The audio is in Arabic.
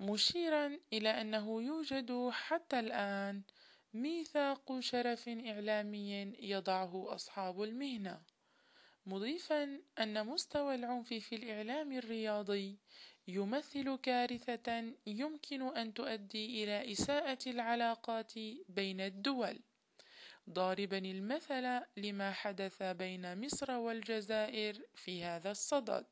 مشيرا إلى أنه يوجد حتى الآن ميثاق شرف إعلامي يضعه أصحاب المهنة، مضيفا أن مستوى العنف في الإعلام الرياضي يمثل كارثة يمكن أن تؤدي إلى إساءة العلاقات بين الدول، ضاربا المثل لما حدث بين مصر والجزائر في هذا الصدد.